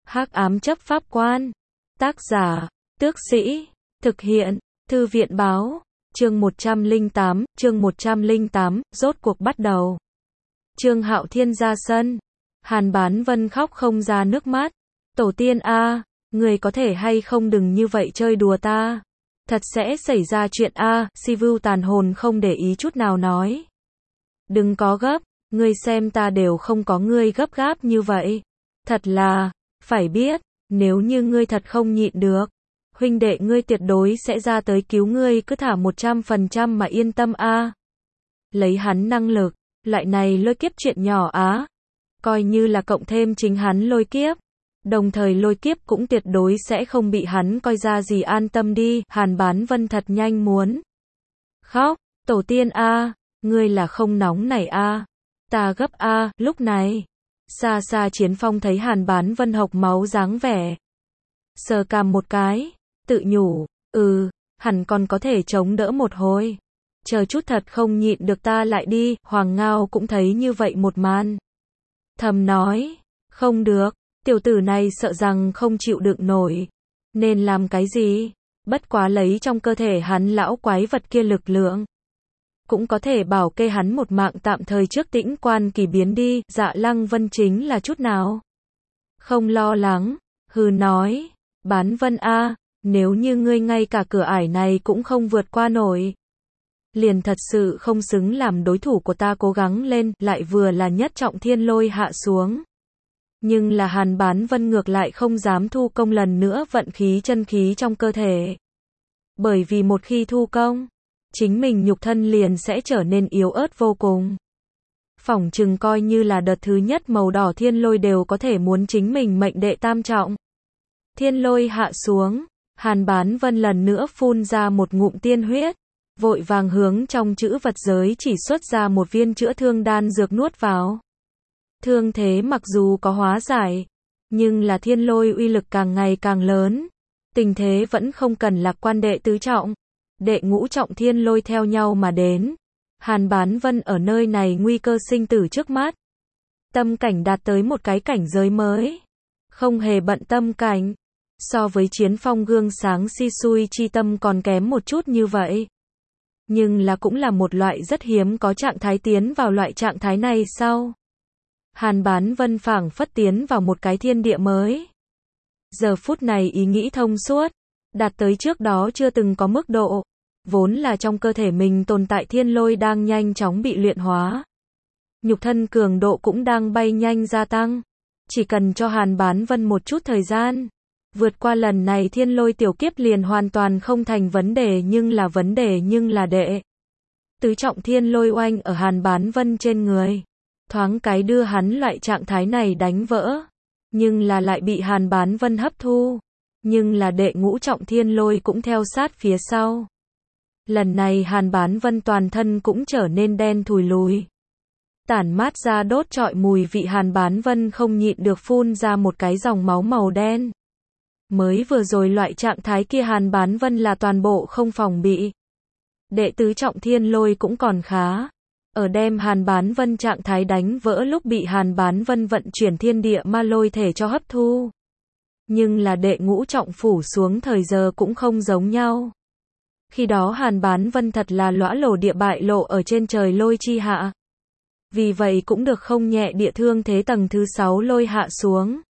Hắc ám chấp pháp quan. Tác giả, Tước Sĩ. Thực hiện, Thư viện báo. Chương 108, rốt cuộc bắt đầu. Trương Hạo Thiên ra sân. Hàn Bán Vân khóc không ra nước mắt. Tổ tiên a, người có thể hay không đừng như vậy chơi đùa ta. Thật sẽ xảy ra chuyện a, Si Vưu tàn hồn không để ý chút nào nói. Đừng có gấp, ngươi xem ta đều không có ngươi gấp gáp như vậy. Thật là, phải biết, nếu như ngươi thật không nhịn được, huynh đệ ngươi tuyệt đối sẽ ra tới cứu ngươi, cứ thả 100% mà yên tâm a. Lấy hắn năng lực, loại này lôi kiếp chuyện nhỏ á, coi như là cộng thêm chính hắn lôi kiếp, đồng thời lôi kiếp cũng tuyệt đối sẽ không bị hắn coi ra gì, an tâm đi. Hàn Bán Vân thật nhanh muốn khóc. Tổ tiên a, ngươi là không nóng này a, ta gấp a. Lúc này, xa xa Chiến Phong thấy Hàn Bán Vân hộc máu dáng vẻ, sờ cằm một cái, tự nhủ, hẳn còn có thể chống đỡ một hồi. Chờ chút thật không nhịn được ta lại đi. Hoàng Ngao cũng thấy như vậy một màn, thầm nói, không được, tiểu tử này sợ rằng không chịu đựng nổi. Nên làm cái gì? Bất quá lấy trong cơ thể hắn lão quái vật kia lực lượng, cũng có thể bảo kê hắn một mạng tạm thời trước tĩnh quan kỳ biến đi. Dạ Lăng Vân chính là chút nào không lo lắng, nói, Bán Vân a, nếu như ngươi ngay cả cửa ải này cũng không vượt qua nổi, liền thật sự không xứng làm đối thủ của ta. Cố gắng lên. Lại vừa là nhất trọng thiên lôi hạ xuống, nhưng là Hàn Bán Vân ngược lại không dám thu công lần nữa vận khí chân khí trong cơ thể, bởi vì một khi thu công, chính mình nhục thân liền sẽ trở nên yếu ớt vô cùng. Phỏng chừng coi như là đợt thứ nhất màu đỏ thiên lôi đều có thể muốn chính mình mệnh đệ tam trọng. Thiên lôi hạ xuống, Hàn Bán Vân lần nữa phun ra một ngụm tiên huyết, vội vàng hướng trong chữ vật giới chỉ xuất ra một viên chữa thương đan dược nuốt vào. Thương thế mặc dù có hóa giải, nhưng là thiên lôi uy lực càng ngày càng lớn, tình thế vẫn không cần lạc quan. Đệ tứ trọng, đệ ngũ trọng thiên lôi theo nhau mà đến. Hàn Bán Vân ở nơi này nguy cơ sinh tử trước mắt, tâm cảnh đạt tới một cái cảnh giới mới, không hề bận tâm cảnh. So với Chiến Phong gương sáng si xui chi tâm còn kém một chút như vậy, nhưng là cũng là một loại rất hiếm có trạng thái. Tiến vào loại trạng thái này sau, Hàn Bán Vân phảng phất tiến vào một cái thiên địa mới. Giờ phút này ý nghĩ thông suốt, đạt tới trước đó chưa từng có mức độ. Vốn là trong cơ thể mình tồn tại thiên lôi đang nhanh chóng bị luyện hóa, nhục thân cường độ cũng đang bay nhanh gia tăng. Chỉ cần cho Hàn Bán Vân một chút thời gian, vượt qua lần này thiên lôi tiểu kiếp liền hoàn toàn không thành vấn đề. Nhưng là đệ tứ trọng thiên lôi oanh ở Hàn Bán Vân trên người, thoáng cái đưa hắn loại trạng thái này đánh vỡ, nhưng là lại bị Hàn Bán Vân hấp thu. Nhưng là đệ ngũ trọng thiên lôi cũng theo sát phía sau. Lần này Hàn Bán Vân toàn thân cũng trở nên đen thùi lùi, tản mát ra đốt trọi mùi vị. Hàn Bán Vân không nhịn được phun ra một cái dòng máu màu đen. Mới vừa rồi loại trạng thái kia Hàn Bán Vân là toàn bộ không phòng bị. Đệ tứ trọng thiên lôi cũng còn khá, ở đem Hàn Bán Vân trạng thái đánh vỡ lúc bị Hàn Bán Vân vận chuyển thiên địa ma lôi thể cho hấp thu. Nhưng là đệ ngũ trọng phủ xuống thời giờ cũng không giống nhau. Khi đó Hàn Bán Vân thật là lõa lổ địa bại lộ ở trên trời lôi chi hạ. Vì vậy cũng được không nhẹ địa thương thế tầng thứ 6 lôi hạ xuống.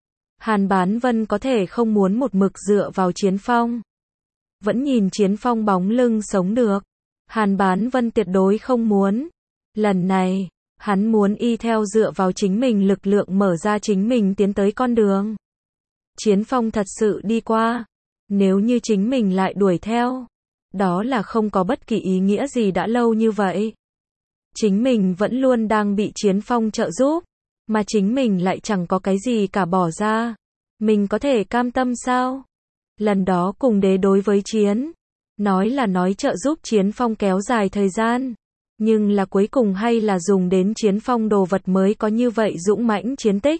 Hàn Bán Vân có thể không muốn một mực dựa vào Chiến Phong, vẫn nhìn Chiến Phong bóng lưng sống được. Hàn Bán Vân tuyệt đối không muốn. Lần này, hắn muốn y theo dựa vào chính mình lực lượng mở ra chính mình tiến tới con đường. Chiến Phong thật sự đi qua, nếu như chính mình lại đuổi theo, đó là không có bất kỳ ý nghĩa gì. Đã lâu như vậy, chính mình vẫn luôn đang bị Chiến Phong trợ giúp, mà chính mình lại chẳng có cái gì cả bỏ ra. Mình có thể cam tâm sao? Lần đó cùng đế đối với chiến, nói là nói trợ giúp Chiến Phong kéo dài thời gian, nhưng là cuối cùng hay là dùng đến Chiến Phong đồ vật mới có như vậy dũng mãnh chiến tích.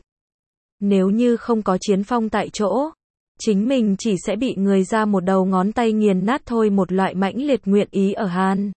Nếu như không có Chiến Phong tại chỗ, chính mình chỉ sẽ bị người ra một đầu ngón tay nghiền nát thôi. Một loại mãnh liệt nguyện ý ở Hàn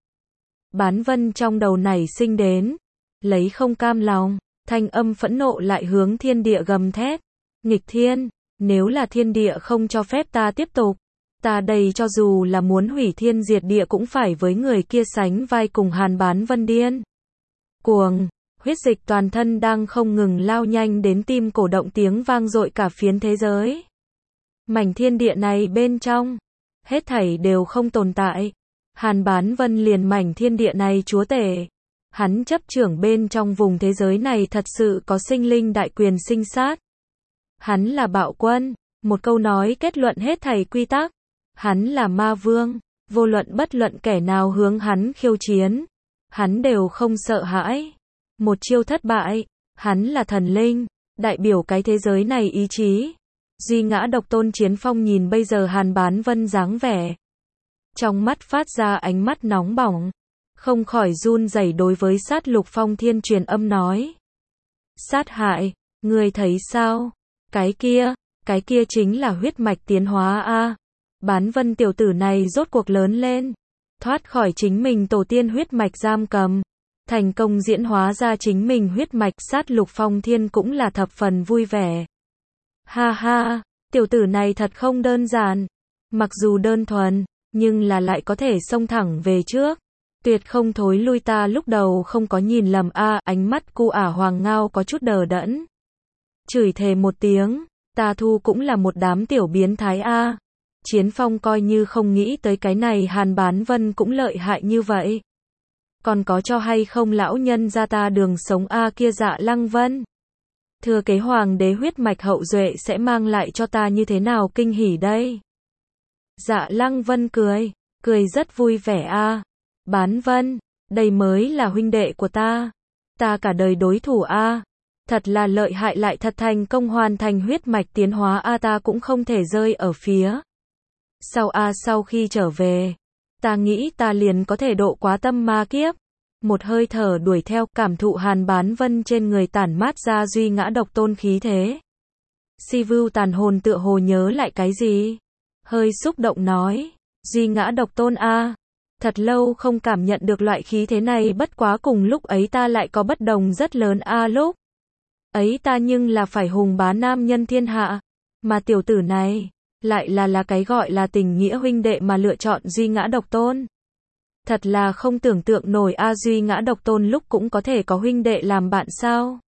Bán Vân trong đầu nảy sinh đến, lấy không cam lòng, thanh âm phẫn nộ lại hướng thiên địa gầm thét. Nghịch thiên, Nếu là thiên địa không cho phép ta tiếp tục, ta đây cho dù là muốn hủy thiên diệt địa cũng phải với người kia sánh vai cùng Hàn Bán Vân điên cuồng. Huyết dịch toàn thân đang không ngừng lao nhanh đến tim cổ động tiếng vang dội cả phiến thế giới. Mảnh thiên địa này bên trong, hết thảy đều không tồn tại. Hàn Bán Vân liền mảnh thiên địa này chúa tể. Hắn chấp trưởng bên trong vùng thế giới này thật sự có sinh linh đại quyền sinh sát. Hắn là bạo quân, một câu nói kết luận hết thảy quy tắc. Hắn là ma vương, vô luận bất luận kẻ nào hướng hắn khiêu chiến, hắn đều không sợ hãi. Một chiêu thất bại, hắn là thần linh, đại biểu cái thế giới này ý chí. Duy ngã độc tôn Chiến Phong nhìn bây giờ Hàn Bán Vân dáng vẻ. Trong mắt phát ra ánh mắt nóng bỏng, không khỏi run rẩy đối với Sát Lục Phong Thiên truyền âm nói. Sát hại, ngươi thấy sao? Cái kia chính là huyết mạch tiến hóa a. Bán Vân tiểu tử này rốt cuộc lớn lên, thoát khỏi chính mình tổ tiên huyết mạch giam cầm, thành công diễn hóa ra chính mình huyết mạch. Sát Lục Phong Thiên cũng là thập phần vui vẻ. Ha ha, tiểu tử này thật không đơn giản, mặc dù đơn thuần, nhưng là lại có thể xông thẳng về trước, tuyệt không thối lui. Ta lúc đầu không có nhìn lầm a. Ánh mắt cu ả Hoàng Ngao có chút đờ đẫn, chửi thề một tiếng, ta thu cũng là một đám tiểu biến thái a. Chiến Phong coi như không nghĩ tới cái này Hàn Bán Vân cũng lợi hại như vậy. Còn có cho hay không lão nhân ra ta đường sống a. Kia Dạ Lăng Vân, thừa kế hoàng đế huyết mạch hậu duệ sẽ mang lại cho ta như thế nào kinh hỉ đây? Dạ Lăng Vân cười rất vui vẻ a. Bán Vân, đây mới là huynh đệ của ta cả đời đối thủ a. Thật là lợi hại, lại thật thành công hoàn thành huyết mạch tiến hóa a. Ta cũng không thể rơi ở phía sau a. Sau khi trở về, ta nghĩ ta liền có thể độ quá tâm ma kiếp. Một hơi thở đuổi theo, cảm thụ Hàn Bán Vân trên người tản mát ra duy ngã độc tôn khí thế. Si Vưu tàn hồn tựa hồ nhớ lại cái gì, hơi xúc động nói, duy ngã độc tôn a. Thật lâu không cảm nhận được loại khí thế này, bất quá cùng lúc ấy ta lại có bất đồng rất lớn a. Lúc ấy ta nhưng là phải hùng bá nam nhân thiên hạ, mà tiểu tử này lại là cái gọi là tình nghĩa huynh đệ mà lựa chọn duy ngã độc tôn. Thật là không tưởng tượng nổi a. Duy ngã độc tôn lúc cũng có thể có huynh đệ làm bạn sao?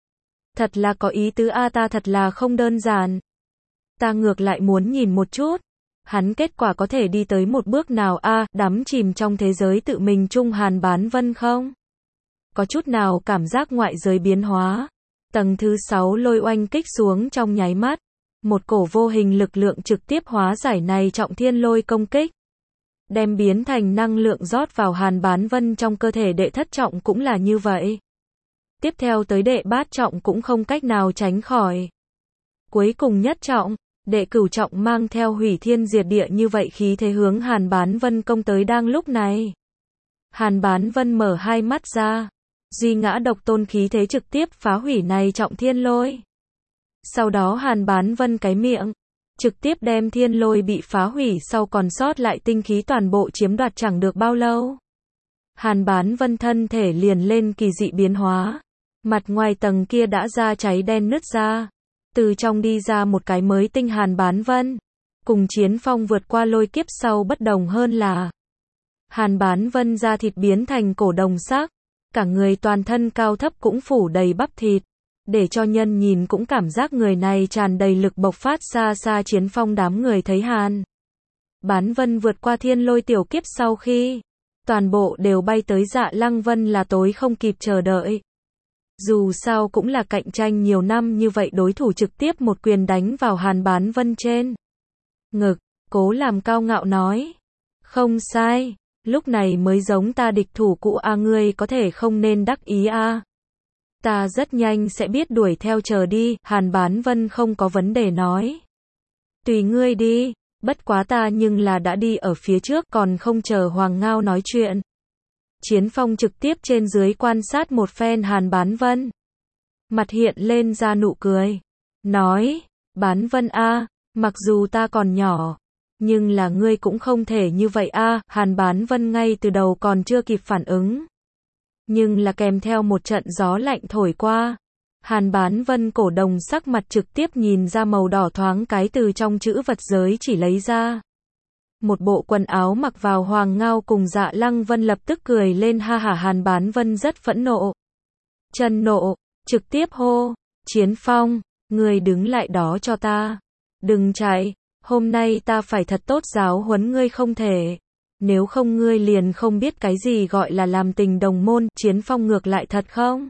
Thật là có ý tứ a. Ta thật là không đơn giản. Ta ngược lại muốn nhìn một chút, hắn kết quả có thể đi tới một bước nào a. Đắm chìm trong thế giới tự mình chung Hàn Bán Vân không có chút nào cảm giác ngoại giới biến hóa. Tầng thứ 6 lôi oanh kích xuống trong nháy mắt, một cổ vô hình lực lượng trực tiếp hóa giải này trọng thiên lôi công kích, đem biến thành năng lượng rót vào Hàn Bán Vân trong cơ thể. Đệ thất trọng cũng là như vậy, tiếp theo tới đệ bát trọng cũng không cách nào tránh khỏi, cuối cùng nhất trọng, đệ cửu trọng mang theo hủy thiên diệt địa như vậy khí thế hướng Hàn Bán Vân công tới. Đang lúc này, Hàn Bán Vân mở hai mắt ra, duy ngã độc tôn khí thế trực tiếp phá hủy này trọng thiên lôi. Sau đó Hàn Bán Vân cái miệng, trực tiếp đem thiên lôi bị phá hủy sau còn sót lại tinh khí toàn bộ chiếm đoạt. Chẳng được bao lâu, Hàn Bán Vân thân thể liền lên kỳ dị biến hóa, mặt ngoài tầng kia đã ra cháy đen nứt ra, từ trong đi ra một cái mới tinh. Hàn Bán Vân cùng Chiến Phong vượt qua lôi kiếp sau bất đồng hơn là Hàn Bán Vân da thịt biến thành cổ đồng sắc, cả người toàn thân cao thấp cũng phủ đầy bắp thịt, để cho nhân nhìn cũng cảm giác người này tràn đầy lực bộc phát. Xa xa Chiến Phong đám người thấy Hàn Bán Vân vượt qua thiên lôi tiểu kiếp sau khi toàn bộ đều bay tới Dạ Lăng Vân là tối không kịp chờ đợi. Dù sao cũng là cạnh tranh nhiều năm như vậy, đối thủ trực tiếp một quyền đánh vào Hàn Bán Vân trên ngực, cố làm cao ngạo nói, không sai, lúc này mới giống ta địch thủ cũ a. Ngươi có thể không nên đắc ý a. Ta rất nhanh sẽ biết đuổi theo, chờ đi. Hàn Bán Vân không có vấn đề nói, tùy ngươi đi, bất quá ta nhưng là đã đi ở phía trước, còn không chờ Hoàng Ngao nói chuyện. Chiến Phong trực tiếp trên dưới quan sát một phen Hàn Bán Vân, mặt hiện lên ra nụ cười, nói, Bán Vân a, mặc dù ta còn nhỏ, nhưng là ngươi cũng không thể như vậy a. Hàn Bán Vân ngay từ đầu còn chưa kịp phản ứng, nhưng là kèm theo một trận gió lạnh thổi qua, Hàn Bán Vân cổ đồng sắc mặt trực tiếp nhìn ra màu đỏ thoáng cái từ trong chữ vật giới chỉ lấy ra. Một bộ quần áo mặc vào Hoàng Ngao cùng Dạ Lăng Vân lập tức cười lên ha hả. Hàn Bán Vân rất phẫn nộ. Chân nộ, trực tiếp hô, Chiến Phong, ngươi đứng lại đó cho ta. Đừng chạy, hôm nay ta phải thật tốt giáo huấn ngươi không thể. Nếu không ngươi liền không biết cái gì gọi là làm tình đồng môn. Chiến Phong ngược lại thật không?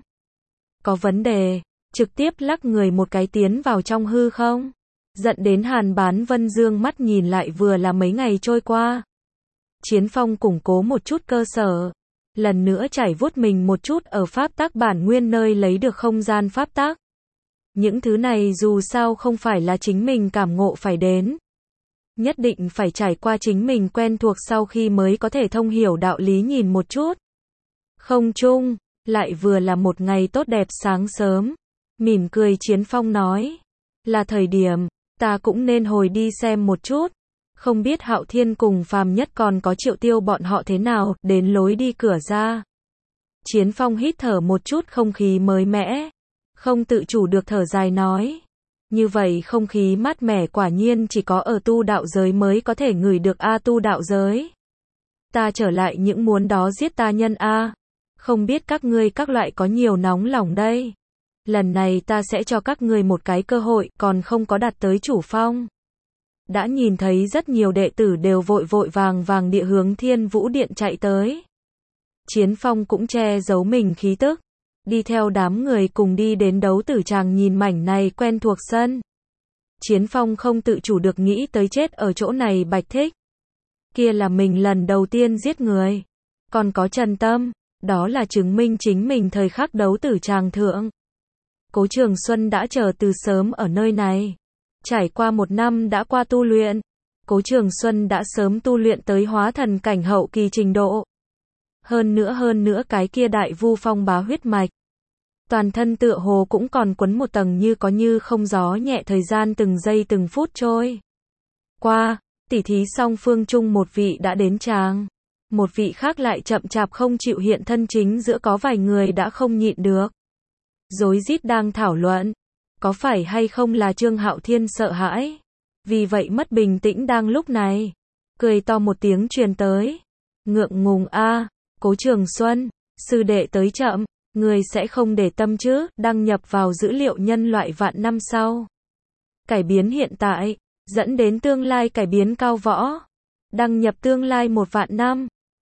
Có vấn đề, trực tiếp lắc người một cái tiến vào trong hư không. Giận đến Hàn Bán Vân dương mắt nhìn lại vừa là mấy ngày trôi qua. Chiến Phong củng cố một chút cơ sở. Lần nữa chảy vuốt mình một chút ở pháp tắc bản nguyên nơi lấy được không gian pháp tắc. Những thứ này dù sao không phải là chính mình cảm ngộ phải đến. Nhất định phải trải qua chính mình quen thuộc sau khi mới có thể thông hiểu đạo lý. Nhìn một chút. Không chung, lại vừa là một ngày tốt đẹp sáng sớm. Mỉm cười Chiến Phong nói. Là thời điểm, ta cũng nên hồi đi xem một chút. Không biết Hạo Thiên cùng Phàm Nhất còn có Triệu Tiêu bọn họ thế nào. Đến lối đi cửa ra. Chiến Phong hít thở một chút không khí mới mẻ. Không tự chủ được thở dài nói. Như vậy không khí mát mẻ quả nhiên chỉ có ở tu đạo giới mới có thể ngửi được a. Tu đạo giới. Ta trở lại những muốn đó giết ta nhân a. Không biết các ngươi các loại có nhiều nóng lòng đây. Lần này ta sẽ cho các ngươi một cái cơ hội, còn không có đạt tới chủ phong. Đã nhìn thấy rất nhiều đệ tử đều vội vội vàng vàng địa hướng Thiên Vũ Điện chạy tới. Chiến Phong cũng che giấu mình khí tức. Đi theo đám người cùng đi đến đấu tử tràng nhìn mảnh này quen thuộc sân. Chiến Phong không tự chủ được nghĩ tới chết ở chỗ này Bạch Thích. Kia là mình lần đầu tiên giết người. Còn có Trần Tâm, đó là chứng minh chính mình thời khắc đấu tử tràng thượng. Cố Trường Xuân đã chờ từ sớm ở nơi này. Trải qua 1 năm đã qua tu luyện. Cố Trường Xuân đã sớm tu luyện tới hóa thần cảnh hậu kỳ trình độ. Hơn nữa cái kia đại vu phong bá huyết mạch. Toàn thân tựa hồ cũng còn quấn một tầng như có như không gió nhẹ. Thời gian từng giây từng phút trôi qua, tỉ thí song phương chung một vị đã đến tràng. Một vị khác lại chậm chạp không chịu hiện thân. Chính giữa có vài người đã không nhịn được. Rối rít đang thảo luận. Có phải hay không là Trương Hạo Thiên sợ hãi? Vì vậy mất bình tĩnh đang lúc này. Cười to một tiếng truyền tới. Ngượng ngùng a, Cố Trường Xuân, sư đệ tới chậm. Người sẽ không để tâm chứ. Đăng nhập vào dữ liệu nhân loại vạn năm sau. Cải biến hiện tại, dẫn đến tương lai cải biến cao võ. Đăng nhập tương lai 1 vạn năm.